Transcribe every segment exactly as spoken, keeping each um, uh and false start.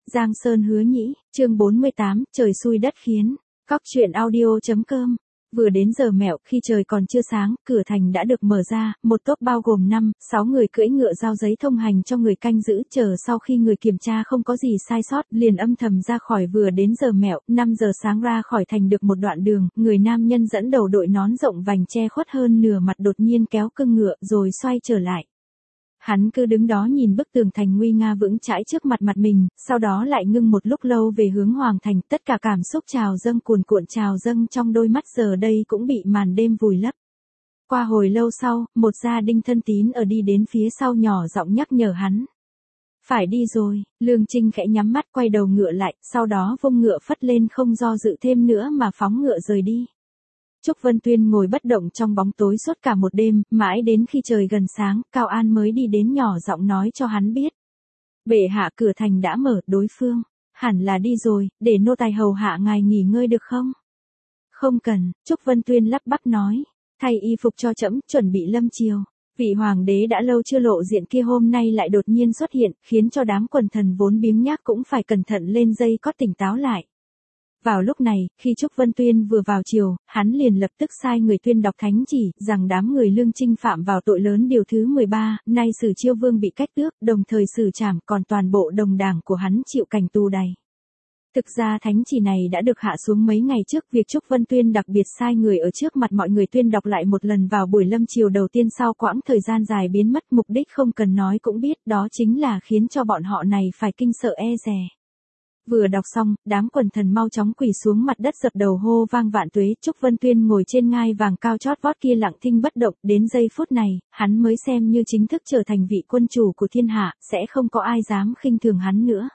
Giang Sơn hứa nhĩ, chương bốn mươi tám, trời xui đất khiến. Cóc truyện audio chấm com. Vừa đến giờ mẹo, khi trời còn chưa sáng, cửa thành đã được mở ra, một tốp bao gồm năm, sáu người cưỡi ngựa giao giấy thông hành cho người canh giữ, chờ sau khi người kiểm tra không có gì sai sót, liền âm thầm ra khỏi. Vừa đến giờ mẹo, năm giờ sáng ra khỏi thành được một đoạn đường, người nam nhân dẫn đầu đội nón rộng vành che khuất hơn nửa mặt đột nhiên kéo cương ngựa, rồi xoay trở lại. Hắn cứ đứng đó nhìn bức tường thành nguy nga vững chãi trước mặt mặt mình, sau đó lại ngưng một lúc lâu về hướng hoàng thành, tất cả cảm xúc trào dâng cuồn cuộn trào dâng trong đôi mắt giờ đây cũng bị màn đêm vùi lấp. Qua hồi lâu sau, một gia đình thân tín ở đi đến phía sau nhỏ giọng nhắc nhở hắn. Phải đi rồi, Lương Trinh khẽ nhắm mắt quay đầu ngựa lại, sau đó vung ngựa phất lên không do dự thêm nữa mà phóng ngựa rời đi. Trúc Vân Tuyên ngồi bất động trong bóng tối suốt cả một đêm, mãi đến khi trời gần sáng, Cao An mới đi đến nhỏ giọng nói cho hắn biết. Bệ hạ, cửa thành đã mở, đối phương hẳn là đi rồi, để nô tài hầu hạ ngài nghỉ ngơi được không? Không cần, Trúc Vân Tuyên lắp bắp nói, thay y phục cho trẫm, chuẩn bị lâm chiều. Vị hoàng đế đã lâu chưa lộ diện kia hôm nay lại đột nhiên xuất hiện, khiến cho đám quần thần vốn biếng nhác cũng phải cẩn thận lên dây có tỉnh táo lại. Vào lúc này, khi Trúc Vân Tuyên vừa vào triều, hắn liền lập tức sai người tuyên đọc thánh chỉ, rằng đám người Lương Trinh phạm vào tội lớn điều thứ mười ba, nay Sử Chiêu Vương bị cách tước, đồng thời xử trảm, còn toàn bộ đồng đảng của hắn chịu cảnh tù đày. Thực ra thánh chỉ này đã được hạ xuống mấy ngày trước, việc Trúc Vân Tuyên đặc biệt sai người ở trước mặt mọi người tuyên đọc lại một lần vào buổi lâm chiều đầu tiên sau quãng thời gian dài biến mất, mục đích không cần nói cũng biết, đó chính là khiến cho bọn họ này phải kinh sợ e dè. Vừa đọc xong, đám quần thần mau chóng quỳ xuống mặt đất dập đầu hô vang vạn tuế. Trúc Vân Tuyên ngồi trên ngai vàng cao chót vót kia lặng thinh bất động, đến giây phút này, hắn mới xem như chính thức trở thành vị quân chủ của thiên hạ, sẽ không có ai dám khinh thường hắn nữa.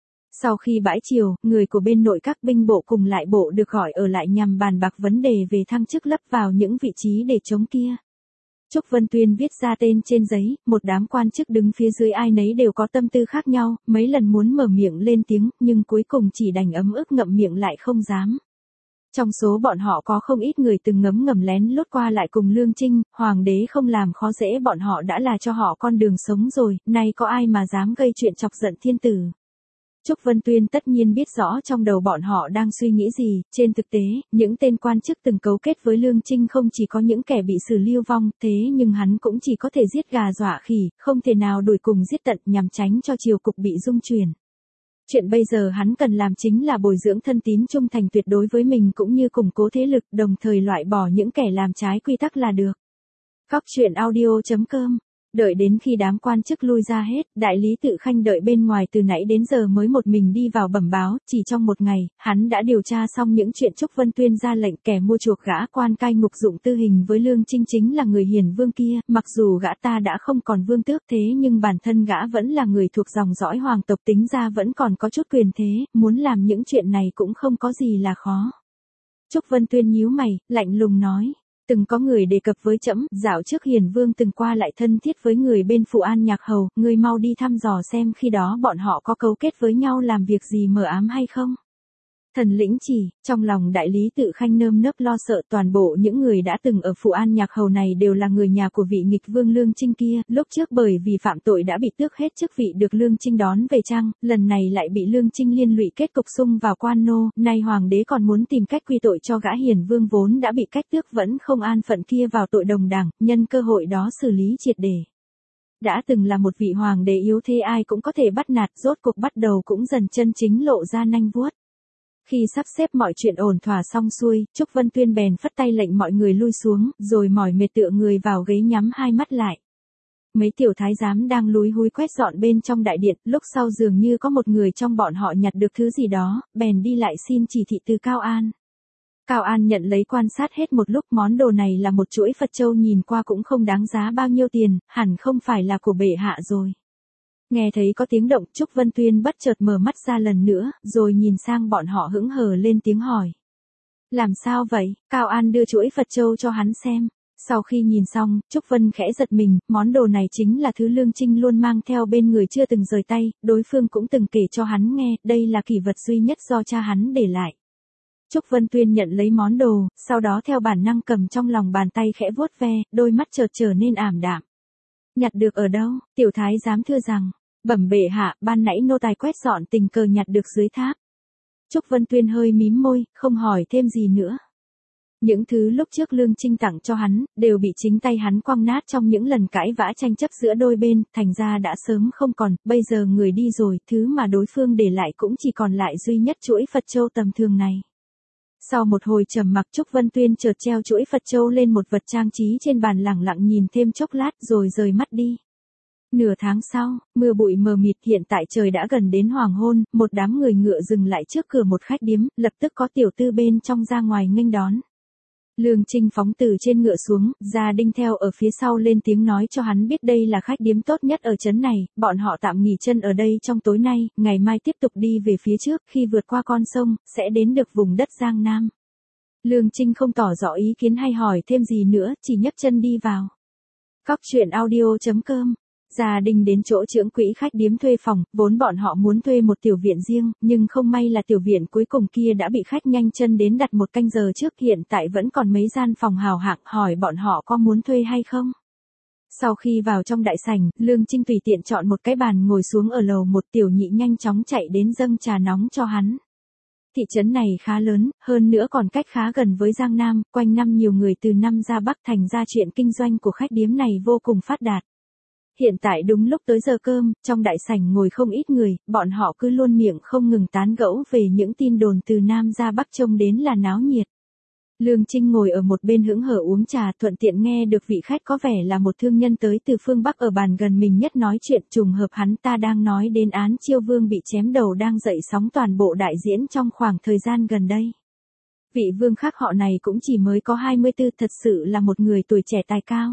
Sau khi bãi triều, người của bên nội các binh bộ cùng lại bộ được gọi ở lại nhằm bàn bạc vấn đề về thăng chức lấp vào những vị trí để chống kia. Trúc Vân Tuyên viết ra tên trên giấy, một đám quan chức đứng phía dưới ai nấy đều có tâm tư khác nhau, mấy lần muốn mở miệng lên tiếng, nhưng cuối cùng chỉ đành ấm ức ngậm miệng lại không dám. Trong số bọn họ có không ít người từng ngấm ngầm lén lút qua lại cùng Lương Trinh, hoàng đế không làm khó dễ bọn họ đã là cho họ con đường sống rồi, nay có ai mà dám gây chuyện chọc giận thiên tử. Trúc Vân Tuyên tất nhiên biết rõ trong đầu bọn họ đang suy nghĩ gì, trên thực tế, những tên quan chức từng cấu kết với Lương Trinh không chỉ có những kẻ bị xử lưu vong, thế nhưng hắn cũng chỉ có thể giết gà dọa khỉ, không thể nào đuổi cùng giết tận nhằm tránh cho triều cục bị rung chuyển. Chuyện bây giờ hắn cần làm chính là bồi dưỡng thân tín trung thành tuyệt đối với mình cũng như củng cố thế lực, đồng thời loại bỏ những kẻ làm trái quy tắc là được. Cóc truyện audio chấm com. Đợi đến khi đám quan chức lui ra hết, đại lý Tự Khanh đợi bên ngoài từ nãy đến giờ mới một mình đi vào bẩm báo, chỉ trong một ngày, hắn đã điều tra xong những chuyện Trúc Vân Tuyên ra lệnh kẻ mua chuộc gã quan cai ngục dụng tư hình với Lương Trinh chính là người hiền vương kia, mặc dù gã ta đã không còn vương tước thế nhưng bản thân gã vẫn là người thuộc dòng dõi hoàng tộc, tính ra vẫn còn có chút quyền thế, muốn làm những chuyện này cũng không có gì là khó. Trúc Vân Tuyên nhíu mày, lạnh lùng nói. Từng có người đề cập với trẫm, dạo trước hiền vương từng qua lại thân thiết với người bên Phụ An Nhạc Hầu, ngươi mau đi thăm dò xem khi đó bọn họ có cấu kết với nhau làm việc gì mờ ám hay không. Thần lĩnh chỉ, trong lòng đại lý Tự Khanh nơm nớp lo sợ, toàn bộ những người đã từng ở Phụ An Nhạc Hầu này đều là người nhà của vị nghịch vương Lương Trinh kia, lúc trước bởi vì phạm tội đã bị tước hết chức vị được Lương Trinh đón về trang, lần này lại bị Lương Trinh liên lụy kết cục xung vào quan nô, nay hoàng đế còn muốn tìm cách quy tội cho gã hiền vương vốn đã bị cách tước vẫn không an phận kia vào tội đồng đảng, nhân cơ hội đó xử lý triệt để. Đã từng là một vị hoàng đế yếu thế ai cũng có thể bắt nạt, rốt cuộc bắt đầu cũng dần chân chính lộ ra nanh vuốt. Khi sắp xếp mọi chuyện ổn thỏa xong xuôi, Trúc Vân Tuyên bèn phất tay lệnh mọi người lui xuống, rồi mỏi mệt tựa người vào ghế nhắm hai mắt lại. Mấy tiểu thái giám đang lúi húi quét dọn bên trong đại điện, lúc sau dường như có một người trong bọn họ nhặt được thứ gì đó, bèn đi lại xin chỉ thị từ Cao An. Cao An nhận lấy quan sát hết một lúc, món đồ này là một chuỗi Phật châu nhìn qua cũng không đáng giá bao nhiêu tiền, hẳn không phải là của bệ hạ rồi. Nghe thấy có tiếng động, Trúc Vân Tuyên bất chợt mở mắt ra lần nữa, rồi nhìn sang bọn họ hững hờ lên tiếng hỏi. Làm sao vậy? Cao An đưa chuỗi Phật châu cho hắn xem. Sau khi nhìn xong, Trúc Vân khẽ giật mình, món đồ này chính là thứ Lương Trinh luôn mang theo bên người chưa từng rời tay, đối phương cũng từng kể cho hắn nghe, đây là kỷ vật duy nhất do cha hắn để lại. Trúc Vân Tuyên nhận lấy món đồ, sau đó theo bản năng cầm trong lòng bàn tay khẽ vuốt ve, đôi mắt chợt trở nên ảm đạm. Nhặt được ở đâu? Tiểu thái giám thưa rằng, Bẩm bệ hạ, ban nãy nô tài quét dọn tình cờ nhặt được dưới tháp. Trúc Vân Tuyên hơi mím môi, không hỏi thêm gì nữa. Những thứ lúc trước Lương Trinh tặng cho hắn, đều bị chính tay hắn quăng nát trong những lần cãi vã tranh chấp giữa đôi bên, thành ra đã sớm không còn, bây giờ người đi rồi, thứ mà đối phương để lại cũng chỉ còn lại duy nhất chuỗi Phật châu tầm thường này. Sau một hồi trầm mặc, Trúc Vân Tuyên chợt treo chuỗi Phật châu lên một vật trang trí trên bàn, lẳng lặng nhìn thêm chốc lát rồi rời mắt đi. Nửa tháng sau, mưa bụi mờ mịt, hiện tại trời đã gần đến hoàng hôn, một đám người ngựa dừng lại trước cửa một khách điếm, lập tức có tiểu tư bên trong ra ngoài nghênh đón. Lương Trinh phóng từ trên ngựa xuống, Gia Đinh theo ở phía sau lên tiếng nói cho hắn biết đây là khách điếm tốt nhất ở trấn này, bọn họ tạm nghỉ chân ở đây trong tối nay, ngày mai tiếp tục đi về phía trước, khi vượt qua con sông, sẽ đến được vùng đất Giang Nam. Lương Trinh không tỏ rõ ý kiến hay hỏi thêm gì nữa, chỉ nhấc chân đi vào. Cóc truyện audio chấm com. Gia Đình đến chỗ trưởng quỹ khách điếm thuê phòng, vốn bọn họ muốn thuê một tiểu viện riêng, nhưng không may là tiểu viện cuối cùng kia đã bị khách nhanh chân đến đặt một canh giờ trước, hiện tại vẫn còn mấy gian phòng hào hạng, hỏi bọn họ có muốn thuê hay không. Sau khi vào trong đại sảnh, Lương Trinh tùy tiện chọn một cái bàn ngồi xuống ở lầu một, tiểu nhị nhanh chóng chạy đến dâng trà nóng cho hắn. Thị trấn này khá lớn, hơn nữa còn cách khá gần với Giang Nam, quanh năm nhiều người từ Nam ra Bắc, thành ra chuyện kinh doanh của khách điếm này vô cùng phát đạt. Hiện tại đúng lúc tới giờ cơm, trong đại sảnh ngồi không ít người, bọn họ cứ luôn miệng không ngừng tán gẫu về những tin đồn từ Nam ra Bắc, trông đến là náo nhiệt. Lương Trinh ngồi ở một bên hững hờ uống trà, thuận tiện nghe được vị khách có vẻ là một thương nhân tới từ phương Bắc ở bàn gần mình nhất nói chuyện, trùng hợp hắn ta đang nói đến án Chiêu Vương bị chém đầu đang dậy sóng toàn bộ đại diễn trong khoảng thời gian gần đây. Vị vương khác họ này cũng chỉ mới có hai mươi tư, thật sự là một người tuổi trẻ tài cao.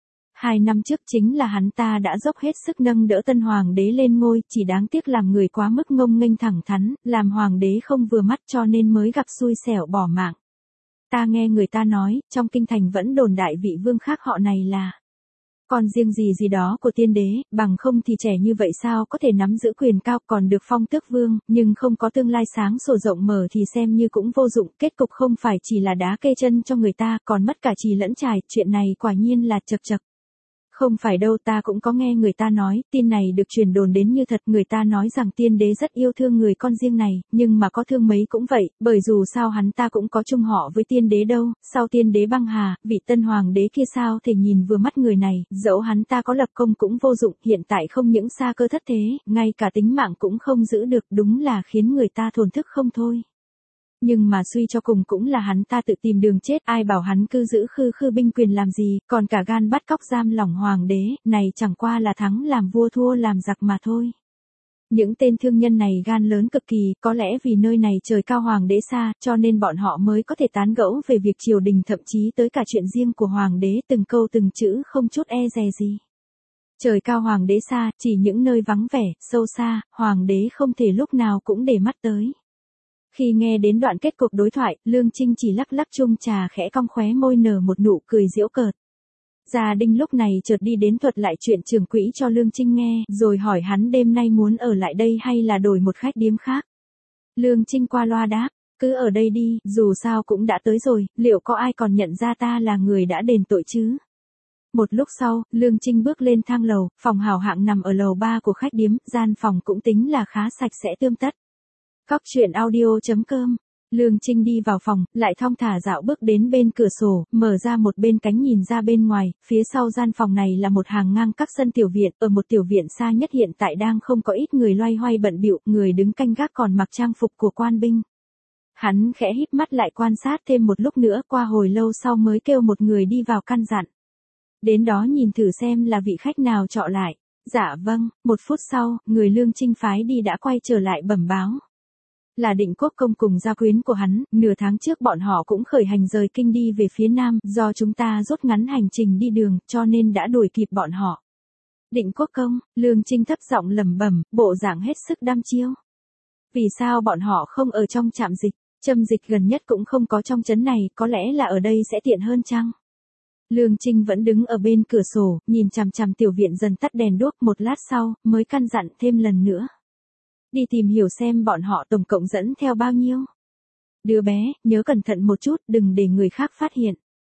Hai năm trước chính là hắn ta đã dốc hết sức nâng đỡ tân hoàng đế lên ngôi, chỉ đáng tiếc làm người quá mức ngông nghênh thẳng thắn, làm hoàng đế không vừa mắt cho nên mới gặp xui xẻo bỏ mạng. Ta nghe người ta nói, trong kinh thành vẫn đồn đại vị vương khác họ này là còn riêng gì gì đó của tiên đế, bằng không thì trẻ như vậy sao có thể nắm giữ quyền cao, còn được phong tước vương, nhưng không có tương lai sáng sủa rộng mở thì xem như cũng vô dụng, kết cục không phải chỉ là đá kê chân cho người ta, còn mất cả trì lẫn trài, chuyện này quả nhiên là chật chật. Không phải đâu, ta cũng có nghe người ta nói, tin này được truyền đồn đến như thật, người ta nói rằng tiên đế rất yêu thương người con riêng này, nhưng mà có thương mấy cũng vậy, bởi dù sao hắn ta cũng có chung họ với tiên đế đâu, sau tiên đế băng hà, vị tân hoàng đế kia sao thể nhìn vừa mắt người này, dẫu hắn ta có lập công cũng vô dụng, hiện tại không những sa cơ thất thế, ngay cả tính mạng cũng không giữ được, đúng là khiến người ta thổn thức không thôi. Nhưng mà suy cho cùng cũng là hắn ta tự tìm đường chết, ai bảo hắn cứ giữ khư khư binh quyền làm gì, còn cả gan bắt cóc giam lỏng hoàng đế, này chẳng qua là thắng làm vua thua làm giặc mà thôi. Những tên thương nhân này gan lớn cực kỳ, có lẽ vì nơi này trời cao hoàng đế xa, cho nên bọn họ mới có thể tán gẫu về việc triều đình, thậm chí tới cả chuyện riêng của hoàng đế, từng câu từng chữ không chút e dè gì. Trời cao hoàng đế xa, chỉ những nơi vắng vẻ, sâu xa, hoàng đế không thể lúc nào cũng để mắt tới. Khi nghe đến đoạn kết cục đối thoại, Lương Trinh chỉ lắc lắc chung trà khẽ cong khóe môi nở một nụ cười giễu cợt. Gia Đinh lúc này chợt đi đến thuật lại chuyện trưởng quỹ cho Lương Trinh nghe, rồi hỏi hắn đêm nay muốn ở lại đây hay là đổi một khách điếm khác. Lương Trinh qua loa đáp, cứ ở đây đi, dù sao cũng đã tới rồi, liệu có ai còn nhận ra ta là người đã đền tội chứ? Một lúc sau, Lương Trinh bước lên thang lầu, phòng hào hạng nằm ở lầu ba của khách điếm, gian phòng cũng tính là khá sạch sẽ tươm tất. Cóc truyện audio chấm com. Lương Trinh đi vào phòng, lại thong thả dạo bước đến bên cửa sổ, mở ra một bên cánh nhìn ra bên ngoài, phía sau gian phòng này là một hàng ngang các sân tiểu viện, ở một tiểu viện xa nhất hiện tại đang không có ít người loay hoay bận bịu, người đứng canh gác còn mặc trang phục của quan binh. Hắn khẽ híp mắt lại quan sát thêm một lúc nữa, qua hồi lâu sau mới kêu một người đi vào căn dặn. Đến đó nhìn thử xem là vị khách nào trọ lại. Dạ vâng, một phút sau, người Lương Trinh phái đi đã quay trở lại bẩm báo. Là Định Quốc công cùng gia quyến của hắn, nửa tháng trước bọn họ cũng khởi hành rời kinh đi về phía nam, do chúng ta rút ngắn hành trình đi đường, cho nên đã đuổi kịp bọn họ. Định Quốc công, Lương Trinh thấp giọng lẩm bẩm, bộ dạng hết sức đăm chiêu. Vì sao bọn họ không ở trong trạm dịch, châm dịch gần nhất cũng không có trong trấn này, có lẽ là ở đây sẽ tiện hơn chăng? Lương Trinh vẫn đứng ở bên cửa sổ, nhìn chằm chằm tiểu viện dần tắt đèn đuốc, một lát sau, mới căn dặn thêm lần nữa. Đi tìm hiểu xem bọn họ tổng cộng dẫn theo bao nhiêu. Đứa bé, nhớ cẩn thận một chút, đừng để người khác phát hiện.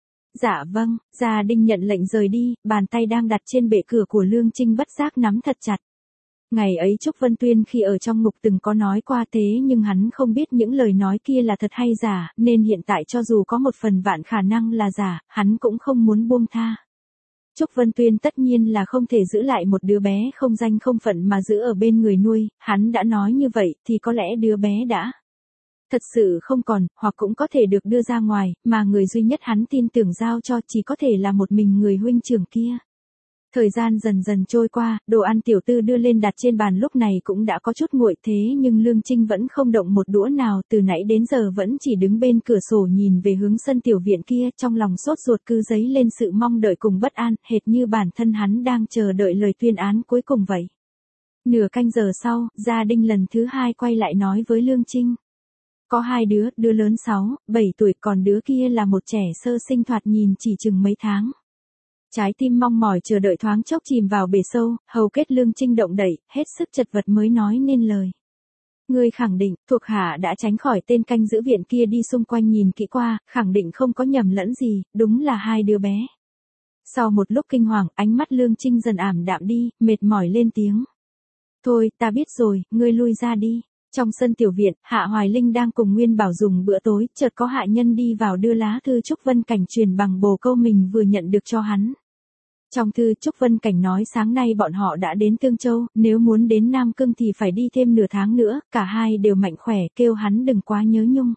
Dạ vâng, Gia Đinh nhận lệnh rời đi, bàn tay đang đặt trên bệ cửa của Lương Trinh bất giác nắm thật chặt. Ngày ấy Trúc Vân Tuyên khi ở trong ngục từng có nói qua thế nhưng hắn không biết những lời nói kia là thật hay giả, nên hiện tại cho dù có một phần vạn khả năng là giả, hắn cũng không muốn buông tha. Trúc Vân Tuyên tất nhiên là không thể giữ lại một đứa bé không danh không phận mà giữ ở bên người nuôi, hắn đã nói như vậy thì có lẽ đứa bé đã thật sự không còn, hoặc cũng có thể được đưa ra ngoài, mà người duy nhất hắn tin tưởng giao cho chỉ có thể là một mình người huynh trưởng kia. Thời gian dần dần trôi qua, đồ ăn tiểu tư đưa lên đặt trên bàn lúc này cũng đã có chút nguội thế nhưng Lương Trinh vẫn không động một đũa nào, từ nãy đến giờ vẫn chỉ đứng bên cửa sổ nhìn về hướng sân tiểu viện kia, trong lòng sốt ruột cứ dấy lên sự mong đợi cùng bất an, hệt như bản thân hắn đang chờ đợi lời tuyên án cuối cùng vậy. Nửa canh giờ sau, Gia Đinh lần thứ hai quay lại nói với Lương Trinh. Có hai đứa, đứa lớn sáu, bảy tuổi, còn đứa kia là một trẻ sơ sinh thoạt nhìn chỉ chừng mấy tháng. Trái tim mong mỏi chờ đợi thoáng chốc chìm vào bể sâu, hầu kết Lương Trinh động đậy, hết sức chật vật mới nói nên lời. Ngươi khẳng định, thuộc hạ đã tránh khỏi tên canh giữ viện kia đi xung quanh nhìn kỹ qua, khẳng định không có nhầm lẫn gì, đúng là hai đứa bé. Sau một lúc kinh hoàng, ánh mắt Lương Trinh dần ảm đạm đi, mệt mỏi lên tiếng. Thôi, ta biết rồi, ngươi lui ra đi. Trong sân tiểu viện, Hạ Hoài Linh đang cùng Nguyên Bảo dùng bữa tối, chợt có hạ nhân đi vào đưa lá thư Trúc Vân Cảnh truyền bằng bồ câu mình vừa nhận được cho hắn. Trong thư Trúc Vân Cảnh nói sáng nay bọn họ đã đến Tương Châu, nếu muốn đến Nam Cương thì phải đi thêm nửa tháng nữa, cả hai đều mạnh khỏe, kêu hắn đừng quá nhớ nhung.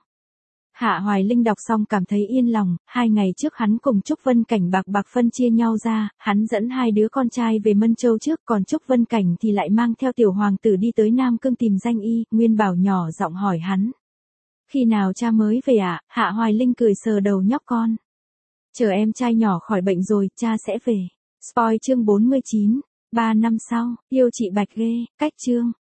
Hạ Hoài Linh đọc xong cảm thấy yên lòng, hai ngày trước hắn cùng Trúc Vân Cảnh bạc bạc phân chia nhau ra, hắn dẫn hai đứa con trai về Mân Châu trước, còn Trúc Vân Cảnh thì lại mang theo tiểu hoàng tử đi tới Nam Cương tìm danh y, Nguyên Bảo nhỏ giọng hỏi hắn. Khi nào cha mới về ạ? À? Hạ Hoài Linh cười sờ đầu nhóc con. Chờ em trai nhỏ khỏi bệnh rồi, cha sẽ về. Spoil chương bốn mươi chín, ba năm sau, yêu chị Bạch ghê, cách chương.